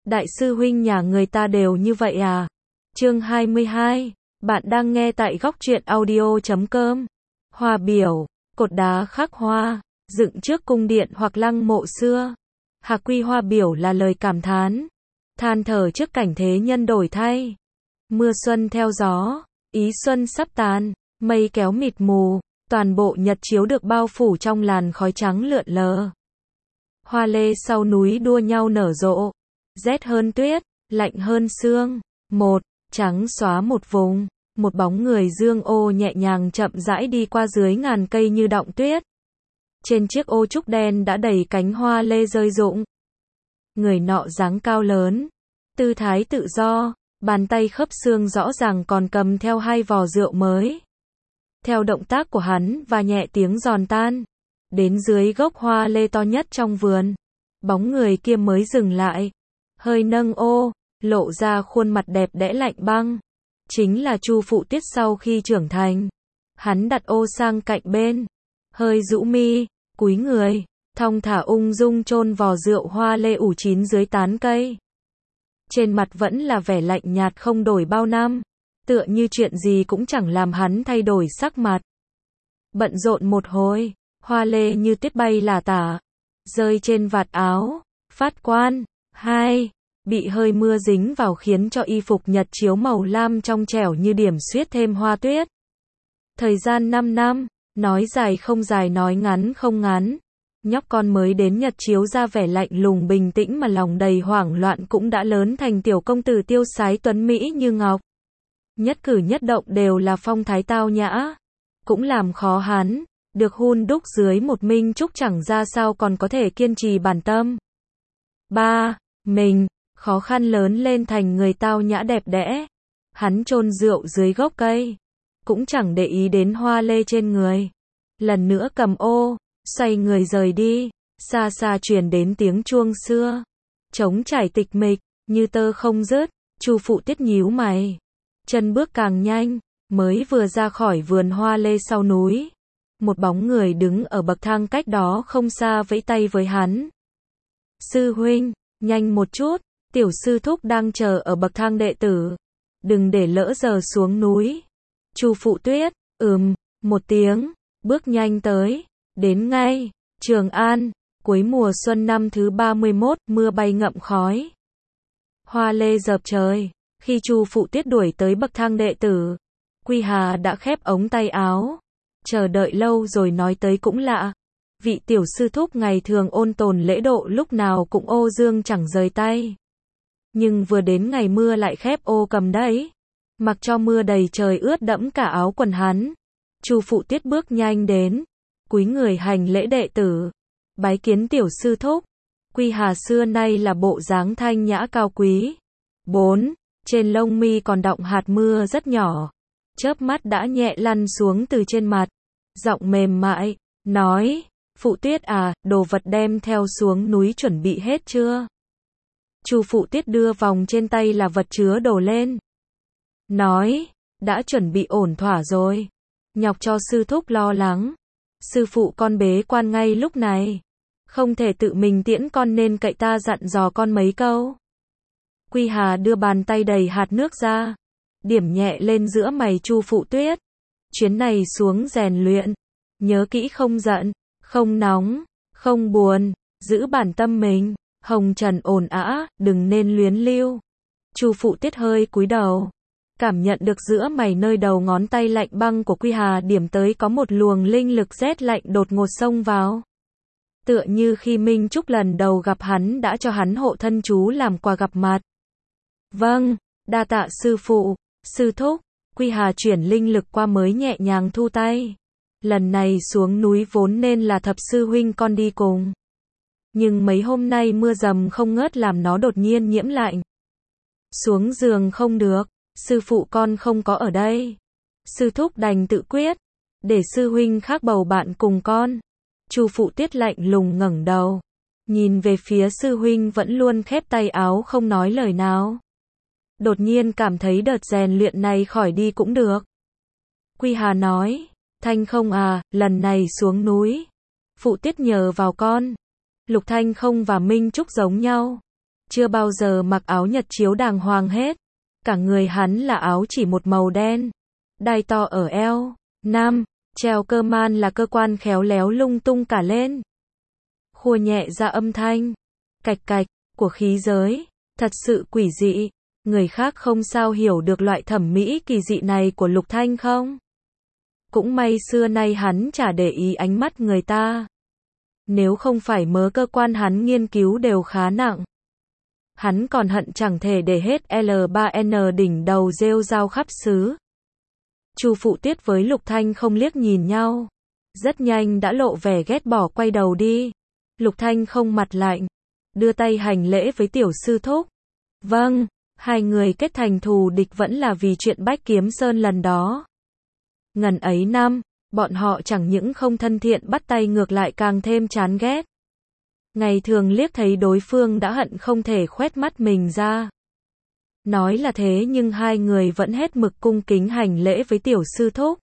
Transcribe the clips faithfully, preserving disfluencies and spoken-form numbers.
Đại sư huynh nhà người ta đều như vậy à? Chương hai mươi hai, bạn đang nghe tại góc truyện audio chấm com. Hoa biểu, cột đá khắc hoa, dựng trước cung điện hoặc lăng mộ xưa. Hạc quy hoa biểu là lời cảm thán, than thở trước cảnh thế nhân đổi thay. Mưa xuân theo gió, ý xuân sắp tàn, mây kéo mịt mù, toàn bộ nhật chiếu được bao phủ trong làn khói trắng lượn lờ. Hoa lê sau núi đua nhau nở rộ, rét hơn tuyết, lạnh hơn sương. Một, trắng xóa một vùng, một bóng người dương ô nhẹ nhàng chậm rãi đi qua dưới ngàn cây như đọng tuyết. Trên chiếc ô trúc đen đã đầy cánh hoa lê rơi rụng. Người nọ dáng cao lớn, tư thái tự do, bàn tay khớp xương rõ ràng còn cầm theo hai vò rượu mới. Theo động tác của hắn và nhẹ tiếng giòn tan, đến dưới gốc hoa lê to nhất trong vườn, bóng người kia mới dừng lại, hơi nâng ô, lộ ra khuôn mặt đẹp đẽ lạnh băng. Chính là Chu Phụ Tiết sau khi trưởng thành. Hắn đặt ô sang cạnh bên, hơi rũ mi, cúi người, thong thả ung dung chôn vò rượu hoa lê ủ chín dưới tán cây. Trên mặt vẫn là vẻ lạnh nhạt không đổi bao năm, tựa như chuyện gì cũng chẳng làm hắn thay đổi sắc mặt. Bận rộn một hồi, hoa lê như tuyết bay lả tả, rơi trên vạt áo, phát quan. Hai, bị hơi mưa dính vào khiến cho y phục nhật chiếu màu lam trong trẻo như điểm xuyết thêm hoa tuyết. Thời gian năm năm, nói dài không dài nói ngắn không ngắn. Nhóc con mới đến nhật chiếu ra vẻ lạnh lùng bình tĩnh mà lòng đầy hoảng loạn cũng đã lớn thành tiểu công tử tiêu sái tuấn mỹ như ngọc. Nhất cử nhất động đều là phong thái tao nhã, cũng làm khó hắn, được hun đúc dưới một minh trúc chẳng ra sao còn có thể kiên trì bản tâm. Ba, mình, khó khăn lớn lên thành người tao nhã đẹp đẽ. Hắn chôn rượu dưới gốc cây, cũng chẳng để ý đến hoa lê trên người. Lần nữa cầm ô, xoay người rời đi, xa xa truyền đến tiếng chuông xưa. Trống trải tịch mịch, như tơ không dứt. Chu Phụ Tiết nhíu mày, chân bước càng nhanh, mới vừa ra khỏi vườn hoa lê sau núi. Một bóng người đứng ở bậc thang cách đó không xa vẫy tay với hắn. Sư huynh, nhanh một chút, tiểu sư thúc đang chờ ở bậc thang đệ tử. Đừng để lỡ giờ xuống núi. Chu Phụ Tuyết, ừm, một tiếng, bước nhanh tới, đến ngay, Trường An, cuối mùa xuân năm thứ ba mươi mốt, mưa bay ngậm khói. Hoa lê dợp trời, khi Chu Phụ Tiết đuổi tới bậc thang đệ tử, Quy Hà đã khép ống tay áo. Chờ đợi lâu rồi nói tới cũng lạ. Vị tiểu sư thúc ngày thường ôn tồn lễ độ lúc nào cũng ô dương chẳng rời tay. Nhưng vừa đến ngày mưa lại khép ô cầm đấy. Mặc cho mưa đầy trời ướt đẫm cả áo quần hắn. Chu Phụ Tiết bước nhanh đến, cúi người hành lễ đệ tử, bái kiến tiểu sư thúc. Quy Hà xưa nay là bộ dáng thanh nhã cao quý. Bốn, trên lông mi còn đọng hạt mưa rất nhỏ, chớp mắt đã nhẹ lăn xuống từ trên mặt. Giọng mềm mại, nói, Phụ Tiết à, đồ vật đem theo xuống núi chuẩn bị hết chưa? Chu Phụ Tiết đưa vòng trên tay là vật chứa đồ lên. Nói, đã chuẩn bị ổn thỏa rồi. Nhọc cho sư thúc lo lắng. Sư phụ con bế quan ngay lúc này. Không thể tự mình tiễn con nên cậy ta dặn dò con mấy câu. Quy Hà đưa bàn tay đầy hạt nước ra, điểm nhẹ lên giữa mày Chu Phụ Tuyết. Chuyến này xuống rèn luyện, nhớ kỹ không giận, không nóng, không buồn, giữ bản tâm mình, hồng trần ổn ã, đừng nên luyến lưu. Chu Phụ Tiết hơi cúi đầu, cảm nhận được giữa mày nơi đầu ngón tay lạnh băng của Quy Hà điểm tới có một luồng linh lực rét lạnh đột ngột xông vào. Tựa như khi Minh Trúc lần đầu gặp hắn đã cho hắn hộ thân chú làm quà gặp mặt. Vâng, đa tạ sư phụ, sư thúc. Quy Hà chuyển linh lực qua mới nhẹ nhàng thu tay. Lần này xuống núi vốn nên là thập sư huynh con đi cùng. Nhưng mấy hôm nay mưa dầm không ngớt làm nó đột nhiên nhiễm lạnh. Xuống giường không được, sư phụ con không có ở đây. Sư thúc đành tự quyết, để sư huynh khác bầu bạn cùng con. Chu Phụ Tiết lạnh lùng ngẩng đầu, nhìn về phía sư huynh vẫn luôn khép tay áo không nói lời nào. Đột nhiên cảm thấy đợt rèn luyện này khỏi đi cũng được. Quy Hà nói, Thanh không à, lần này xuống núi, Phụ Tiết nhờ vào con. Lục Thanh không và Minh Trúc giống nhau, chưa bao giờ mặc áo nhật chiếu đàng hoàng hết. Cả người hắn là áo chỉ một màu đen, đai to ở eo. Năm, treo cơ man là cơ quan khéo léo lung tung cả lên. Khua nhẹ ra âm thanh cạch cạch của khí giới, thật sự quỷ dị. Người khác không sao hiểu được loại thẩm mỹ kỳ dị này của Lục Thanh không? Cũng may xưa nay hắn chả để ý ánh mắt người ta. Nếu không phải mớ cơ quan hắn nghiên cứu đều khá nặng, hắn còn hận chẳng thể để hết L ba N đỉnh đầu rêu rao khắp xứ. Chu Phụ Tuyết với Lục Thanh không liếc nhìn nhau, rất nhanh đã lộ vẻ ghét bỏ quay đầu đi. Lục Thanh không mặt lạnh, đưa tay hành lễ với tiểu sư thúc. Vâng, hai người kết thành thù địch vẫn là vì chuyện Bách Kiếm Sơn lần đó. Ngần ấy năm, bọn họ chẳng những không thân thiện bắt tay ngược lại càng thêm chán ghét. Ngày thường liếc thấy đối phương đã hận không thể khoét mắt mình ra. Nói là thế nhưng hai người vẫn hết mực cung kính hành lễ với tiểu sư thúc.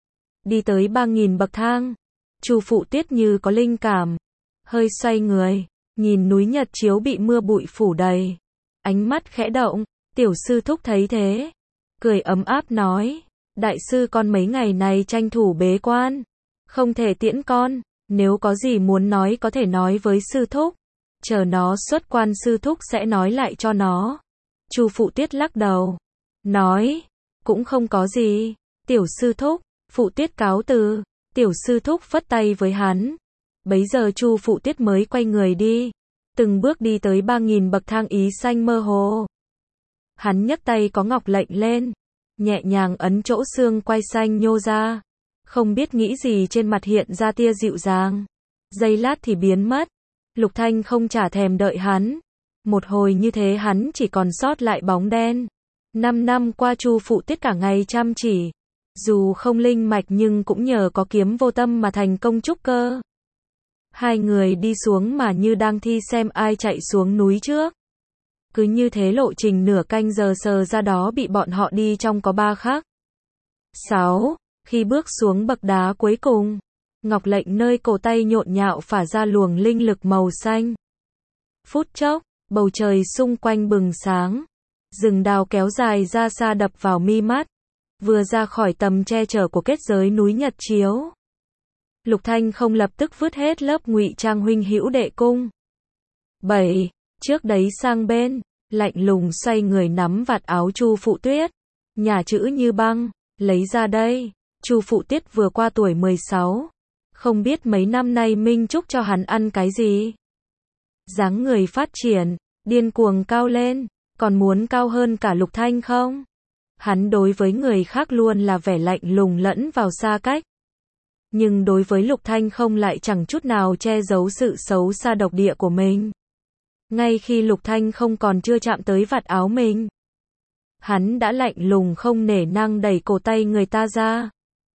Đi tới ba nghìn bậc thang, Chu Phụ Tiết như có linh cảm, hơi xoay người, nhìn núi nhật chiếu bị mưa bụi phủ đầy. Ánh mắt khẽ động, tiểu sư thúc thấy thế, cười ấm áp nói, đại sư con mấy ngày này tranh thủ bế quan, không thể tiễn con, nếu có gì muốn nói có thể nói với sư thúc, chờ nó xuất quan sư thúc sẽ nói lại cho nó. Chu Phụ Tiết lắc đầu, nói, cũng không có gì, tiểu sư thúc. Phụ Tiết cáo từ, tiểu sư thúc phất tay với hắn. Bấy giờ Chu Phụ Tiết mới quay người đi, từng bước đi tới ba nghìn bậc thang ý xanh mơ hồ. Hắn nhấc tay có ngọc lệnh lên, nhẹ nhàng ấn chỗ xương quai xanh nhô ra, không biết nghĩ gì trên mặt hiện ra tia dịu dàng. Giây lát thì biến mất. Lục Thanh không chả thèm đợi hắn. Một hồi như thế hắn chỉ còn sót lại bóng đen. Năm năm qua Chu Phụ Tiết cả ngày chăm chỉ, dù không linh mạch nhưng cũng nhờ có kiếm vô tâm mà thành công trúc cơ. Hai người đi xuống mà như đang thi xem ai chạy xuống núi trước. Cứ như thế lộ trình nửa canh giờ sờ ra đó bị bọn họ đi trong có ba khắc. Sáu, khi bước xuống bậc đá cuối cùng, ngọc lệnh nơi cổ tay nhộn nhạo phả ra luồng linh lực màu xanh. Phút chốc, bầu trời xung quanh bừng sáng, rừng đào kéo dài ra xa đập vào mi mắt, vừa ra khỏi tầm che chở của kết giới núi nhật chiếu. Lục Thanh không lập tức vứt hết lớp ngụy trang huynh hữu đệ cung. Bảy, trước đấy sang bên, lạnh lùng xoay người nắm vạt áo Chu Phụ Tuyết, nhà chữ như băng, lấy ra đây. Chu Phụ Tiết vừa qua tuổi mười sáu, không biết mấy năm nay Minh Trúc cho hắn ăn cái gì. Dáng người phát triển, điên cuồng cao lên, còn muốn cao hơn cả Lục Thanh không? Hắn đối với người khác luôn là vẻ lạnh lùng lẫn vào xa cách. Nhưng đối với Lục Thanh không lại chẳng chút nào che giấu sự xấu xa độc địa của mình. Ngay khi Lục Thanh không còn chưa chạm tới vạt áo mình, hắn đã lạnh lùng không nể nang đẩy cổ tay người ta ra.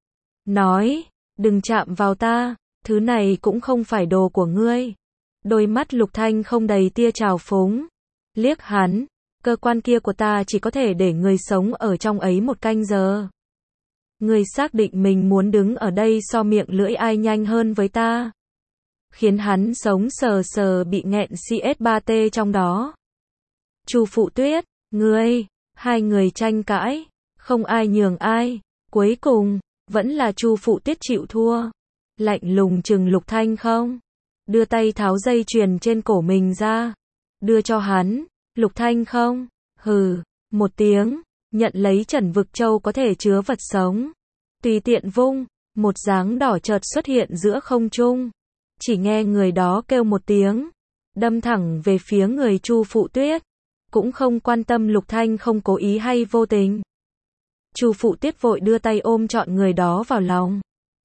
Nói, đừng chạm vào ta, thứ này cũng không phải đồ của ngươi. Đôi mắt Lục Thanh không đầy tia trào phúng, liếc hắn, cơ quan kia của ta chỉ có thể để người sống ở trong ấy một canh giờ. Ngươi xác định mình muốn đứng ở đây so miệng lưỡi ai nhanh hơn với ta. Khiến hắn sống sờ sờ bị nghẹn C S ba T trong đó. Chu Phụ Tuyết, ngươi, hai người tranh cãi, không ai nhường ai, cuối cùng, vẫn là Chu Phụ Tiết chịu thua. Lạnh lùng chừng Lục Thanh không, đưa tay tháo dây chuyền trên cổ mình ra, đưa cho hắn. Lục Thanh không, hừ, một tiếng, nhận lấy Trần Vực Châu có thể chứa vật sống. Tùy tiện vung, một dáng đỏ chợt xuất hiện giữa không trung. Chỉ nghe người đó kêu một tiếng, đâm thẳng về phía người Chu Phụ Tuyết, cũng không quan tâm Lục Thanh không cố ý hay vô tình. Chu Phụ Tuyết vội đưa tay ôm trọn người đó vào lòng.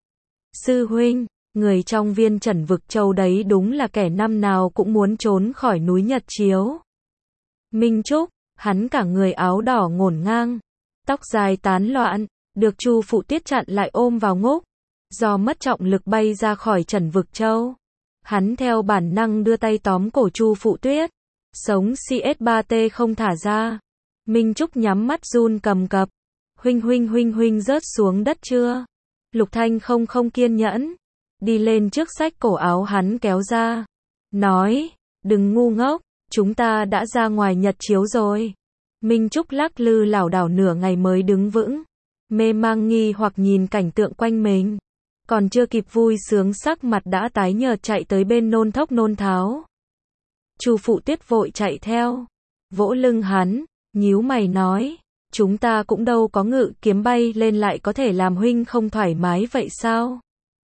Sư huynh, người trong viên Trần Vực Châu đấy đúng là kẻ năm nào cũng muốn trốn khỏi núi Nhật Chiếu. Minh Trúc, hắn cả người áo đỏ ngổn ngang, tóc dài tán loạn, được Chu Phụ Tiết chặn lại ôm vào ngúc. Do mất trọng lực bay ra khỏi Trần Vực Châu, hắn theo bản năng đưa tay tóm cổ Chu Phụ Tuyết, sống C S ba T không thả ra. Minh Trúc nhắm mắt run cầm cập. Huynh huynh huynh huynh rớt xuống đất chưa? Lục Thanh không không kiên nhẫn, đi lên trước xách cổ áo hắn kéo ra, nói, đừng ngu ngốc. Chúng ta đã ra ngoài nhật chiếu rồi. Minh Trúc lắc lư lảo đảo nửa ngày mới đứng vững. Mê mang nghi hoặc nhìn cảnh tượng quanh mình. Còn chưa kịp vui sướng sắc mặt đã tái nhợt chạy tới bên nôn thốc nôn tháo. Chu Phụ Tiết vội chạy theo. Vỗ lưng hắn, nhíu mày nói. Chúng ta cũng đâu có ngự kiếm bay lên lại có thể làm huynh không thoải mái vậy sao?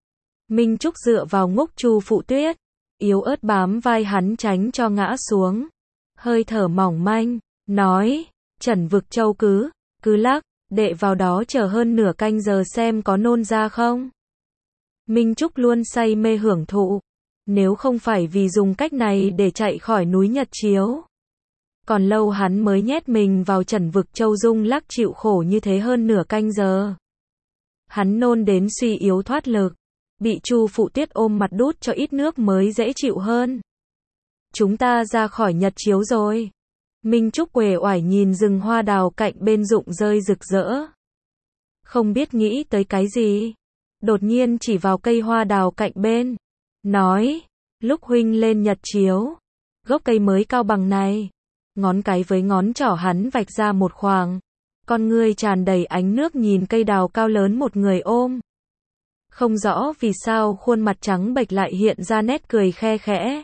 Minh Trúc dựa vào ngúc Chu Phụ Tuyết. Yếu ớt bám vai hắn tránh cho ngã xuống. Hơi thở mỏng manh, nói. Trần Vực Châu cứ, cứ lắc, đệ vào đó chờ hơn nửa canh giờ xem có nôn ra không. Minh Trúc luôn say mê hưởng thụ. Nếu không phải vì dùng cách này để chạy khỏi núi Nhật Chiếu. Còn lâu hắn mới nhét mình vào Trần Vực Châu rung lắc chịu khổ như thế hơn nửa canh giờ. Hắn nôn đến suy yếu thoát lực. Bị Chu Phụ Tiết ôm mặt đút cho ít nước mới dễ chịu hơn. Chúng ta ra khỏi Nhật Chiếu rồi. Minh Trúc uể oải nhìn rừng hoa đào cạnh bên rụng rơi rực rỡ. Không biết nghĩ tới cái gì. Đột nhiên chỉ vào cây hoa đào cạnh bên. Nói, lúc huynh lên Nhật Chiếu. Gốc cây mới cao bằng này. Ngón cái với ngón trỏ hắn vạch ra một khoảng. Con ngươi tràn đầy ánh nước nhìn cây đào cao lớn một người ôm. Không rõ vì sao khuôn mặt trắng bệch lại hiện ra nét cười khe khẽ.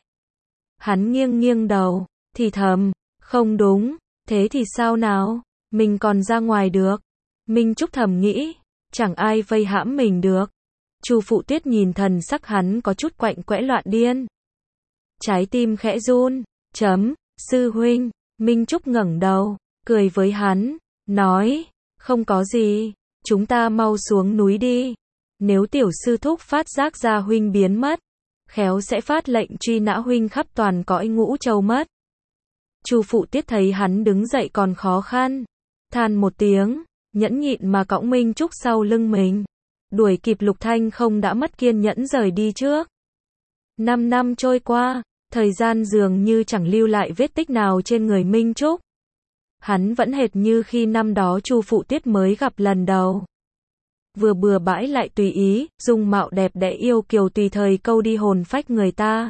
Hắn nghiêng nghiêng đầu, thì thầm, không đúng, thế thì sao nào, mình còn ra ngoài được. Minh Trúc thầm nghĩ, chẳng ai vây hãm mình được. Chu Phụ Tiết nhìn thần sắc hắn có chút quạnh quẽ loạn điên. Trái tim khẽ run, chấm, sư huynh, Minh Trúc ngẩng đầu, cười với hắn, nói, không có gì, chúng ta mau xuống núi đi. Nếu tiểu sư thúc phát giác ra huynh biến mất, khéo sẽ phát lệnh truy nã huynh khắp toàn cõi Ngũ Châu mất. Chu Phụ Tiết thấy hắn đứng dậy còn khó khăn, than một tiếng, nhẫn nhịn mà cõng Minh Trúc sau lưng mình, đuổi kịp Lục Thanh không đã mất kiên nhẫn rời đi trước. Năm năm trôi qua, thời gian dường như chẳng lưu lại vết tích nào trên người Minh Trúc. Hắn vẫn hệt như khi năm đó Chu Phụ Tiết mới gặp lần đầu. Vừa bừa bãi lại tùy ý, dung mạo đẹp đẽ yêu kiều tùy thời câu đi hồn phách người ta.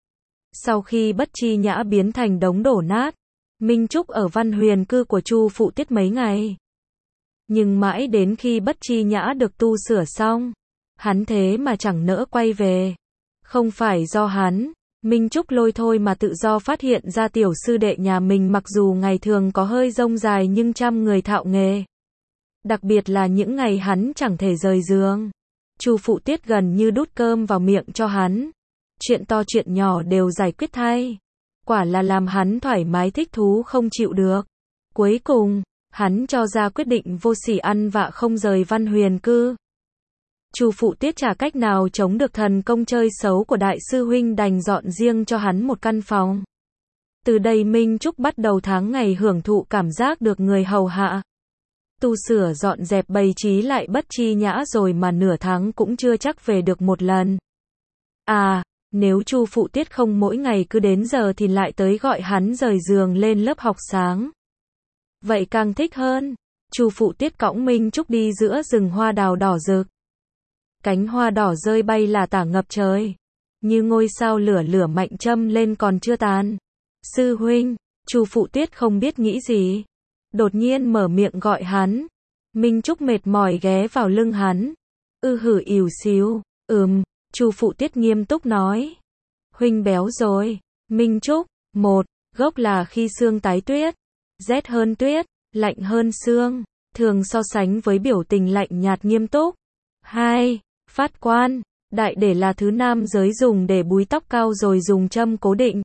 Sau khi Bất Chi Nhã biến thành đống đổ nát, Minh Trúc ở Văn Huyền cư của Chu Phụ Tiết mấy ngày. Nhưng mãi đến khi Bất Chi Nhã được tu sửa xong, hắn thế mà chẳng nỡ quay về. Không phải do hắn, Minh Trúc lôi thôi mà tự do phát hiện ra tiểu sư đệ nhà mình mặc dù ngày thường có hơi rông dài nhưng trăm người thạo nghề. Đặc biệt là những ngày hắn chẳng thể rời giường. Chu Phụ Tiết gần như đút cơm vào miệng cho hắn. Chuyện to chuyện nhỏ đều giải quyết thay. Quả là làm hắn thoải mái thích thú không chịu được. Cuối cùng, hắn cho ra quyết định vô sỉ ăn vạ không rời Văn Huyền cư. Chu Phụ Tiết chả cách nào chống được thần công chơi xấu của đại sư huynh đành dọn riêng cho hắn một căn phòng. Từ đây Minh Trúc bắt đầu tháng ngày hưởng thụ cảm giác được người hầu hạ. Tu sửa dọn dẹp bày trí lại Bất Chi Nhã rồi mà nửa tháng cũng chưa chắc về được một lần. À, nếu Chu Phụ Tiết không mỗi ngày cứ đến giờ thì lại tới gọi hắn rời giường lên lớp học sáng. Vậy càng thích hơn. Chu Phụ Tiết cõng Minh Trúc đi giữa rừng hoa đào đỏ rực. Cánh hoa đỏ rơi bay là tả ngập trời. Như ngôi sao lửa lửa mạnh châm lên còn chưa tàn. Sư huynh, Chu Phụ Tiết không biết nghĩ gì. Đột nhiên mở miệng gọi hắn. Minh Trúc mệt mỏi ghé vào lưng hắn. Ư hử ỉu xíu. Ừm, Chu Phụ Tiết nghiêm túc nói. Huynh béo rồi. Minh Trúc, một, gốc là khi sương tái tuyết. Rét hơn tuyết, lạnh hơn sương. Thường so sánh với biểu tình lạnh nhạt nghiêm túc. Hai, phát quan. Đại để là thứ nam giới dùng để búi tóc cao rồi dùng châm cố định.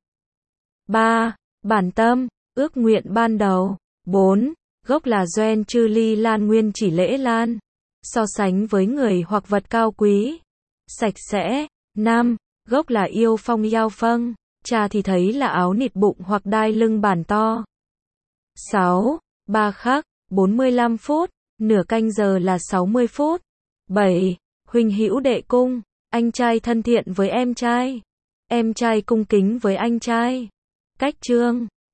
Ba, bản tâm, ước nguyện ban đầu. Bốn, gốc là Doen Chư Ly Lan nguyên chỉ lễ lan. So sánh với người hoặc vật cao quý. Sạch sẽ. Năm, gốc là yêu phong yao phâng. Cha thì thấy là áo nịt bụng hoặc đai lưng bản to. Sáu, ba khắc, bốn mươi lăm phút. Nửa canh giờ là sáu mươi phút. Bảy, huynh hữu đệ cung. Anh trai thân thiện với em trai. Em trai cung kính với anh trai. Cách chương